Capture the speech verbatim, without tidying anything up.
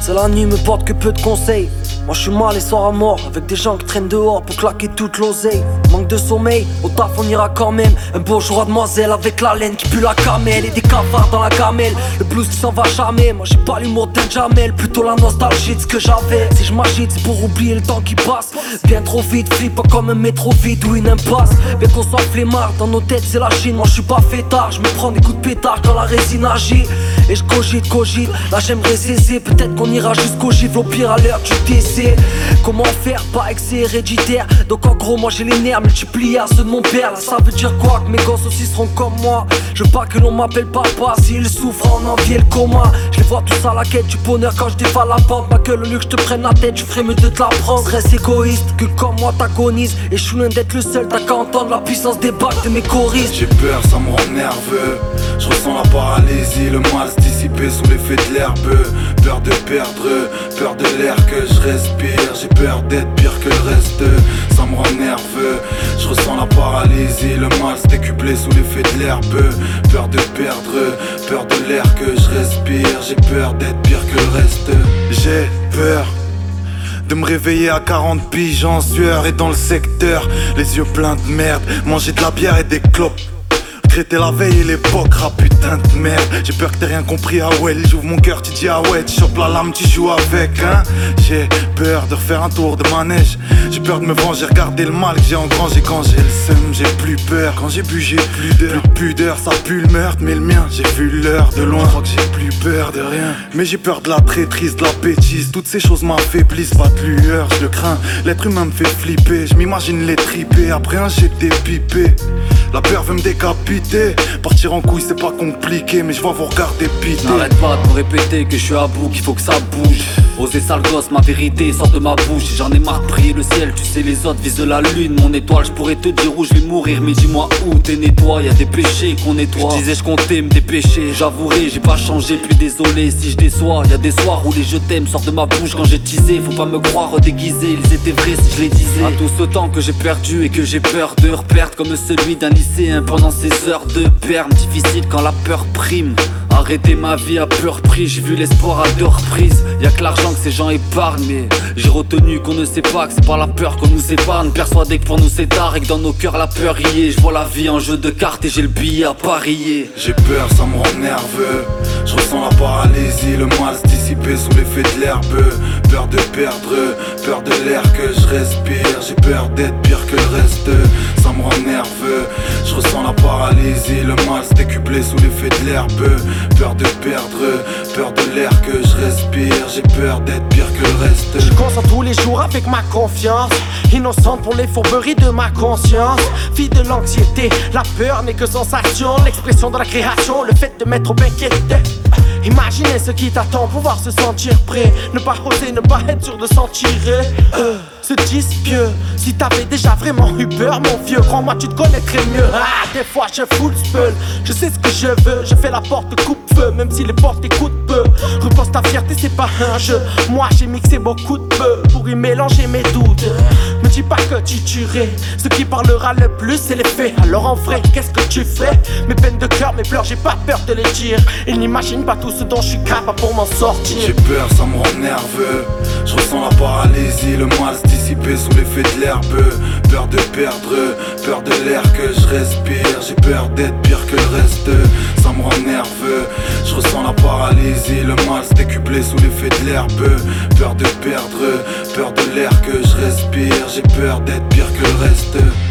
C'est la nuit me porte que peu de conseils. Moi je suis mal et sors à mort, avec des gens qui traînent dehors pour claquer toute l'oseille. Manque de sommeil, au taf on ira quand même. Un beau jour à demoiselle avec la laine qui pue la camelle. Et des cafards dans la gamelle, le blues qui s'en va jamais. Moi j'ai pas l'humour d'un Jamel, plutôt la nostalgie de ce que j'avais. Si je m'agite c'est pour oublier le temps qui passe. Bien trop vite, flippant comme un métro vide ou une impasse. Bien qu'on soit flemmard, dans nos têtes c'est la Chine. Moi je suis pas fêtard, je me prends des coups de pétard quand la résine agit. Et je cogite, cogite, là j'aimerais cesser. Peut-être qu'on ira jusqu'au gifle, au pire à l'heure du décès. Comment faire, pas excès héréditaire. Donc en gros moi j'ai les nerfs multipliés à ceux de mon père. Là ça veut dire quoi? Que mes gosses aussi seront comme moi. Je veux pas que l'on m'appelle papa. S'ils souffrent en envie et le coma. Je les vois tous à la quête du bonheur quand je défale la pente. Pas que le lieu que je te prenne la tête, je ferais mieux de te la prendre. Reste égoïste, que comme moi t'agonise. Et je suis loin d'être le seul, t'as qu'à entendre la puissance des bacs de mes choristes. J'ai peur, ça me rend nerveux. Je ressens la paralysie, le mal se dissiper sous l'effet de l'herbe. Peur de perdre, peur de l'air que je respire. J'ai peur d'être pire que le reste, ça me rend nerveux. Je ressens la paralysie, le mal se décupler sous l'effet de l'herbe. Peur de perdre, peur de l'air que je respire. J'ai peur d'être pire que le reste. J'ai peur de me réveiller à quarante piges en sueur et dans le secteur, les yeux pleins de merde, manger de la bière et des clopes. Regretter la veille et l'époque, ah putain de merde. J'ai peur que t'aies rien compris, ah ouais. J'ouvre mon cœur, tu dis ah ouais. Tu chopes la lame, tu joues avec, hein. J'ai peur de refaire un tour de manège. J'ai peur de me venger, regarder le mal que j'ai engrangé. Quand j'ai le seum, j'ai plus peur. Quand j'ai bu, j'ai plus d'heure. Plus de pudeur, ça pue le meurtre, mais le mien, j'ai vu l'heure de loin. Je crois que j'ai plus peur de rien. Mais j'ai peur de la traîtrise, de la bêtise. Toutes ces choses m'affaiblissent, pas de lueur, je le crains. L'être humain me fait flipper. Je m'imagine les triper, après un jet dépipé. La peur veut me décapiter. Partir en couille c'est pas compliqué, mais je vois vous regarder piter. N'arrête pas de me répéter que je suis à bout, qu'il faut que ça bouge. Oser sale gosse, ma vérité sort de ma bouche. J'en ai marre de prier le ciel, tu sais les autres visent la lune. Mon étoile, je pourrais te dire où je vais mourir, mais dis-moi où t'es né toi. Y'a des péchés qu'on nettoie. Je disais je comptais me dépêcher, j'avouerai j'ai pas changé, plus désolé si je déçois. Y'a des soirs où les je t'aime sortent de ma bouche quand j'ai teasé. Faut pas me croire déguisé, ils étaient vrais si je les disais. À tout ce temps que j'ai perdu et que j'ai peur de reperdre, comme celui d'un lycéen pendant ces heures de perme. Difficile quand la peur prime. Arrêter ma vie à pur prix, j'ai vu l'espoir à deux reprises. Y'a que l'argent que ces gens épargnent, mais j'ai retenu qu'on ne sait pas que c'est par la peur qu'on nous épargne. Persuadé que pour nous c'est tard et que dans nos cœurs la peur y est. Je vois la vie en jeu de cartes et j'ai le billet à parier. J'ai peur, ça me rend nerveux. Je ressens la paralysie, le mal se dissiper sous l'effet de l'herbe. Peur de perdre, peur de l'air que je respire. J'ai peur d'être pire que le reste, ça me rend nerveux. Je ressens la paralysie, le mal se décupler sous l'effet de l'herbe. Peur de perdre, peur de l'air que je respire. J'ai peur d'être pire que le reste. Je concentre tous les jours avec ma confiance, innocente pour les fourberies de ma conscience. Fille de l'anxiété, la peur n'est que sensation. L'expression de la création, le fait de m'être inquiété. Imaginez ce qui t'attend, pouvoir se sentir prêt. Ne pas oser, ne pas être sûr de s'en tirer. euh, Se disent pieux. Si t'avais déjà vraiment eu peur, mon vieux, crois-moi tu te connaîtrais mieux. Ah, des fois je fous le spell. Je sais ce que je veux, je fais la porte coupe-feu, même si les portes écoutent peu. Repose ta fierté, c'est pas un jeu. Moi j'ai mixé beaucoup de peu pour y mélanger mes doutes. Me dis pas que tu tuerais, ce qui parlera le plus c'est les faits. Alors en vrai, qu'est-ce que tu fais? Mes peines de cœur, mes pleurs, j'ai pas peur de les dire. Ils n'imaginent pas tout ce dont je suis capable pour m'en sortir. J'ai peur, ça me rend nerveux. Je ressens la paralysie, le mal se dissiper sous l'effet de l'herbe. Peur de perdre, peur de l'air que je respire. J'ai peur d'être pire que le reste, ça me rend nerveux. Je ressens la paralysie, le mal se décupler sous l'effet de l'herbe. Peur de perdre, peur de l'air que je respire. J'ai peur d'être pire que le reste.